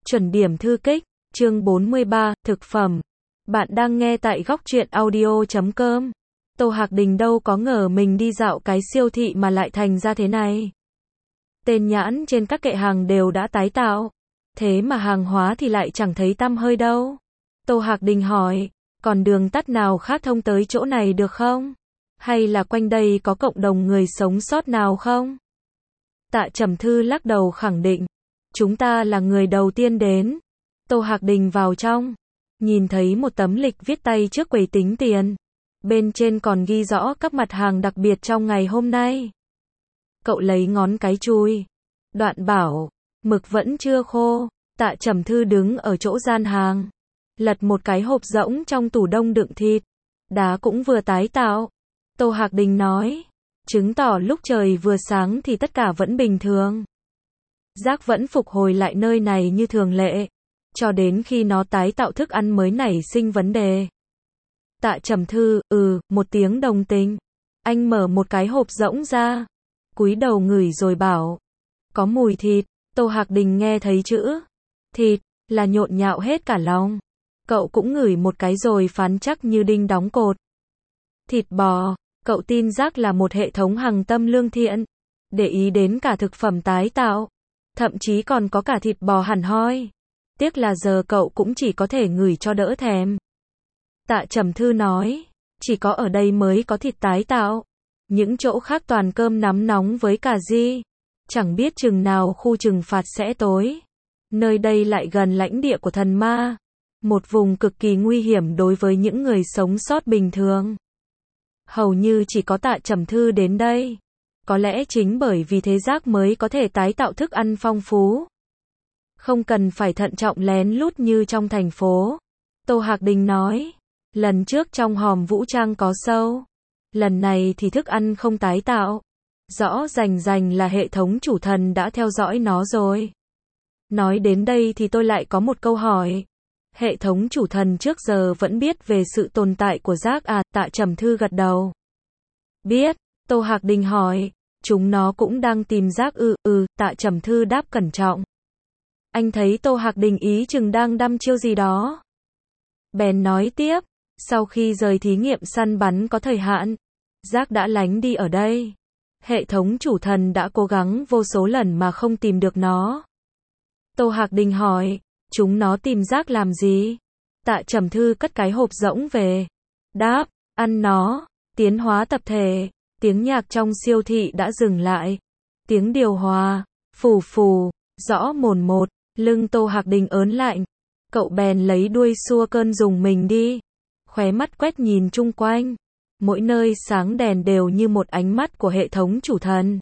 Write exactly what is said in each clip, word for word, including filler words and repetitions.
Chuẩn điểm thư kích, chương bốn mươi ba, thực phẩm. Bạn đang nghe tại góc truyện audio chấm com. Tô Hạc Đình đâu có ngờ mình đi dạo cái siêu thị mà lại thành ra thế này. Tên nhãn trên các kệ hàng đều đã tái tạo. Thế mà hàng hóa thì lại chẳng thấy tăm hơi đâu. Tô Hạc Đình hỏi, còn đường tắt nào khác thông tới chỗ này được không? Hay là quanh đây có cộng đồng người sống sót nào không? Tạ Trầm Thư lắc đầu khẳng định, chúng ta là người đầu tiên đến. Tô Hạc Đình vào trong, nhìn thấy một tấm lịch viết tay trước quầy tính tiền. Bên trên còn ghi rõ các mặt hàng đặc biệt trong ngày hôm nay. Cậu lấy ngón cái chùi. Đoạn bảo, mực vẫn chưa khô. Tạ Trầm Thư đứng ở chỗ gian hàng, lật một cái hộp rỗng trong tủ đông đựng thịt. Đá cũng vừa tái tạo. Tô Hạc Đình nói, chứng tỏ lúc trời vừa sáng thì tất cả vẫn bình thường. Rác vẫn phục hồi lại nơi này như thường lệ, cho đến khi nó tái tạo thức ăn mới nảy sinh vấn đề. Tạ Trầm Thư, ừ, một tiếng đồng tình. Anh mở một cái hộp rỗng ra, cúi đầu ngửi rồi bảo, có mùi thịt. Tô Hạc Đình nghe thấy chữ thịt là nhộn nhạo hết cả lòng. Cậu cũng ngửi một cái rồi phán chắc như đinh đóng cột. Thịt bò. Cậu tin rác là một hệ thống hằng tâm lương thiện, để ý đến cả thực phẩm tái tạo, thậm chí còn có cả thịt bò hẳn hoi. Tiếc là giờ cậu cũng chỉ có thể ngửi cho đỡ thèm. Tạ Trầm Thư nói, chỉ có ở đây mới có thịt tái tạo, những chỗ khác toàn cơm nắm nóng với cà ri. Chẳng biết chừng nào khu trừng phạt sẽ tối. Nơi đây lại gần lãnh địa của thần ma, một vùng cực kỳ nguy hiểm đối với những người sống sót bình thường. Hầu như chỉ có Tạ Trầm Thư đến đây. Có lẽ chính bởi vì thế rác mới có thể tái tạo thức ăn phong phú. Không cần phải thận trọng lén lút như trong thành phố. Tô Hạc Đình nói, lần trước trong hòm Vũ Trang có sâu. Lần này thì thức ăn không tái tạo. Rõ rành rành là hệ thống chủ thần đã theo dõi nó rồi. Nói đến đây thì tôi lại có một câu hỏi. Hệ thống chủ thần trước giờ vẫn biết về sự tồn tại của rác à? Tạ Trầm Thư gật đầu. Biết. Tô Hạc Đình hỏi, chúng nó cũng đang tìm rác ư? Ừ, Tạ Trầm Thư đáp cẩn trọng. Anh thấy Tô Hạc Đình ý chừng đang đăm chiêu gì đó. Bèn nói tiếp, sau khi rời thí nghiệm săn bắn có thời hạn, rác đã lánh đi ở đây. Hệ thống chủ thần đã cố gắng vô số lần mà không tìm được nó. Tô Hạc Đình hỏi, chúng nó tìm rác làm gì? Tạ Trầm Thư cất cái hộp rỗng về. Đáp, ăn nó. Tiến hóa tập thể. Tiếng nhạc trong siêu thị đã dừng lại. Tiếng điều hòa, phù phù, rõ mồn một. Lưng Tô Hạc Đình ớn lạnh. Cậu bèn lấy đuôi xua cơn dùng mình đi. Khóe mắt quét nhìn chung quanh. Mỗi nơi sáng đèn đều như một ánh mắt của hệ thống chủ thần.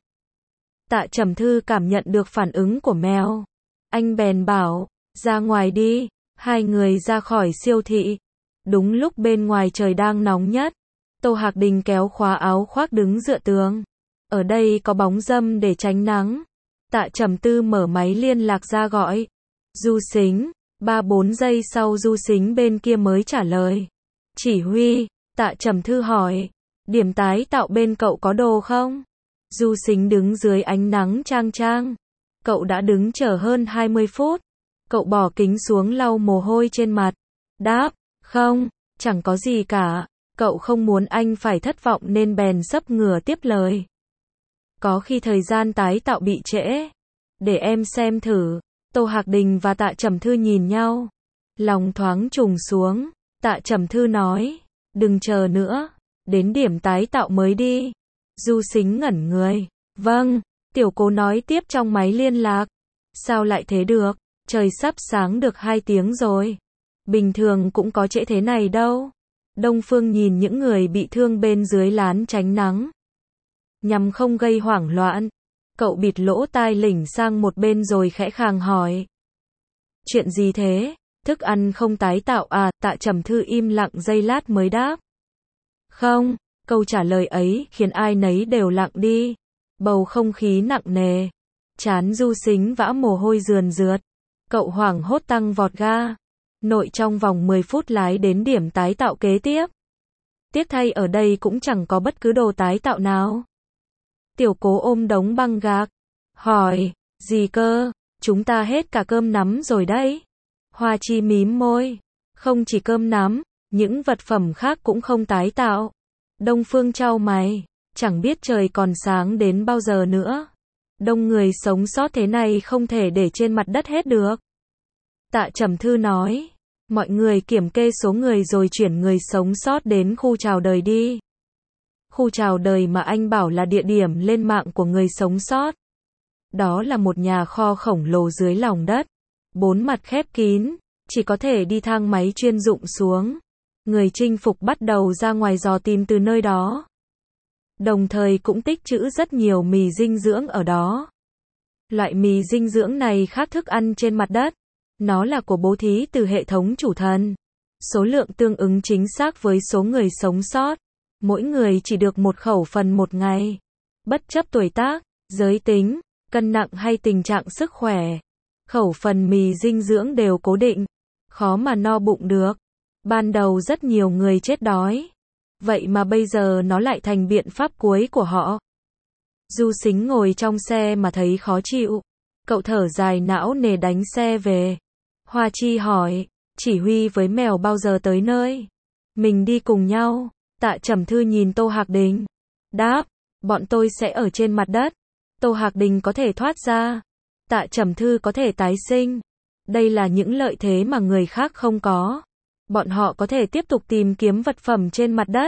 Tạ Trầm Thư cảm nhận được phản ứng của mèo. Anh bèn bảo, ra ngoài đi. Hai người ra khỏi siêu thị. Đúng lúc bên ngoài trời đang nóng nhất. Tô Hạc Đình kéo khóa áo khoác đứng dựa tường. Ở đây có bóng râm để tránh nắng. Tạ Trầm Tư mở máy liên lạc ra gọi. Du Sính. Ba bốn giây sau Du Sính bên kia mới trả lời. Chỉ huy. Tạ Trầm Thư hỏi. Điểm tái tạo bên cậu có đồ không? Du Sính đứng dưới ánh nắng chang chang. Cậu đã đứng chờ hơn hai mươi phút. Cậu bỏ kính xuống lau mồ hôi trên mặt. Đáp, không, chẳng có gì cả. Cậu không muốn anh phải thất vọng nên bèn sấp ngửa tiếp lời. Có khi thời gian tái tạo bị trễ. Để em xem thử. Tô Hạc Đình và Tạ Trầm Thư nhìn nhau. Lòng thoáng trùng xuống. Tạ Trầm Thư nói, đừng chờ nữa. Đến điểm tái tạo mới đi. Du Sính ngẩn người. Vâng, tiểu cố nói tiếp trong máy liên lạc. Sao lại thế được? Trời sắp sáng được hai tiếng rồi. Bình thường cũng có trễ thế này đâu. Đông Phương nhìn những người bị thương bên dưới lán tránh nắng. Nhằm không gây hoảng loạn, cậu bịt lỗ tai lỉnh sang một bên rồi khẽ khàng hỏi. Chuyện gì thế? Thức ăn không tái tạo à? Tạ Trầm Thư im lặng giây lát mới đáp. Không, câu trả lời ấy khiến ai nấy đều lặng đi. Bầu không khí nặng nề. Trán Du Sính vã mồ hôi rườn rượt. Cậu hoảng hốt tăng vọt ga. Nội trong vòng mười phút lái đến điểm tái tạo kế tiếp. Tiếc thay ở đây cũng chẳng có bất cứ đồ tái tạo nào. Tiểu cố ôm đống băng gạc. Hỏi, gì cơ? Chúng ta hết cả cơm nắm rồi đấy. Hoa Chi mím môi. Không chỉ cơm nắm, những vật phẩm khác cũng không tái tạo. Đông Phương chau mày. Chẳng biết trời còn sáng đến bao giờ nữa. Đông người sống sót thế này không thể để trên mặt đất hết được. Tạ Trầm Thư nói. Mọi người kiểm kê số người rồi chuyển người sống sót đến khu chào đời đi. Khu chào đời mà anh bảo là địa điểm lên mạng của người sống sót. Đó là một nhà kho khổng lồ dưới lòng đất. Bốn mặt khép kín, chỉ có thể đi thang máy chuyên dụng xuống. Người chinh phục bắt đầu ra ngoài dò tìm từ nơi đó. Đồng thời cũng tích trữ rất nhiều mì dinh dưỡng ở đó. Loại mì dinh dưỡng này khác thức ăn trên mặt đất. Nó là của bố thí từ hệ thống chủ thần. Số lượng tương ứng chính xác với số người sống sót. Mỗi người chỉ được một khẩu phần một ngày. Bất chấp tuổi tác, giới tính, cân nặng hay tình trạng sức khỏe. Khẩu phần mì dinh dưỡng đều cố định. Khó mà no bụng được. Ban đầu rất nhiều người chết đói. Vậy mà bây giờ nó lại thành biện pháp cuối của họ. Du Sính ngồi trong xe mà thấy khó chịu. Cậu thở dài não nề đánh xe về. Hoa Chi hỏi, chỉ huy với mèo bao giờ tới nơi? Mình đi cùng nhau. Tạ Trầm Thư nhìn Tô Hạc Đình. Đáp, bọn tôi sẽ ở trên mặt đất. Tô Hạc Đình có thể thoát ra. Tạ Trầm Thư có thể tái sinh. Đây là những lợi thế mà người khác không có. Bọn họ có thể tiếp tục tìm kiếm vật phẩm trên mặt đất.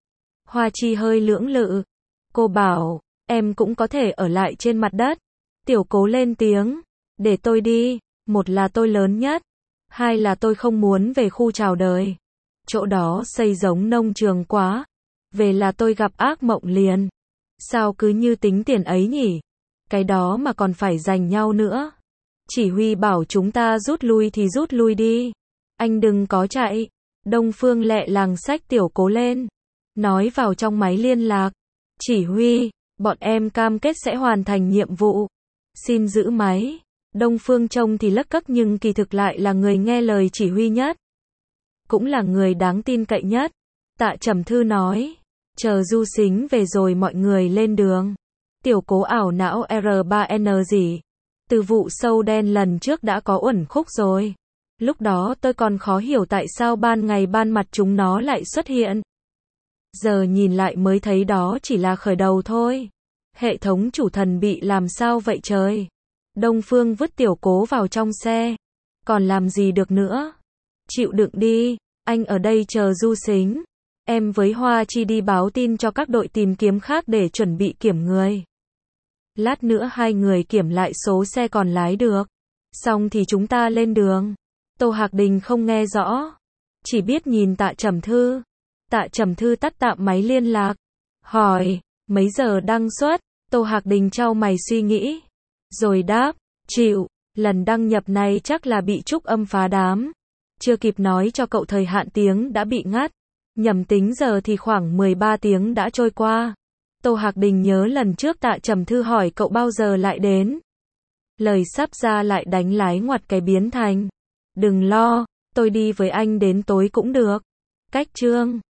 Hoa Chi hơi lưỡng lự. Cô bảo, em cũng có thể ở lại trên mặt đất. Tiểu Cố lên tiếng. Để tôi đi. Một là tôi lớn nhất. Hai là tôi không muốn về khu chào đời. Chỗ đó xây giống nông trường quá. Về là tôi gặp ác mộng liền. Sao cứ như tính tiền ấy nhỉ? Cái đó mà còn phải giành nhau nữa. Chỉ huy bảo chúng ta rút lui thì rút lui đi. Anh đừng có chạy. Đông Phương lẹ làng xách Tiểu Cố lên. Nói vào trong máy liên lạc. Chỉ huy, bọn em cam kết sẽ hoàn thành nhiệm vụ. Xin giữ máy. Đông Phương trông thì lấc cấc nhưng kỳ thực lại là người nghe lời chỉ huy nhất. Cũng là người đáng tin cậy nhất. Tạ Trầm Thư nói. Chờ Du Sính về rồi mọi người lên đường. Tiểu Cố ảo não R ba N gì. Từ vụ sâu đen lần trước đã có uẩn khúc rồi. Lúc đó tôi còn khó hiểu tại sao ban ngày ban mặt chúng nó lại xuất hiện. Giờ nhìn lại mới thấy đó chỉ là khởi đầu thôi. Hệ thống chủ thần bị làm sao vậy trời? Đông Phương vứt Tiểu Cố vào trong xe. Còn làm gì được nữa? Chịu đựng đi, anh ở đây chờ Du Sính. Em với Hoa Chi đi báo tin cho các đội tìm kiếm khác để chuẩn bị kiểm người. Lát nữa hai người kiểm lại số xe còn lái được. Xong thì chúng ta lên đường. Tô Hạc Đình không nghe rõ. Chỉ biết nhìn Tạ Trầm Thư. Tạ Trầm Thư tắt tạm máy liên lạc. Hỏi, mấy giờ đăng xuất? Tô Hạc Đình chau mày suy nghĩ. Rồi đáp, chịu, lần đăng nhập này chắc là bị trúc âm phá đám. Chưa kịp nói cho cậu thời hạn tiếng đã bị ngắt. Nhầm tính giờ thì khoảng mười ba tiếng đã trôi qua. Tô Hạc Đình nhớ lần trước Tạ Trầm Thư hỏi cậu bao giờ lại đến. Lời sắp ra lại đánh lái ngoặt cái biến thành. Đừng lo, tôi đi với anh đến tối cũng được. Cách chương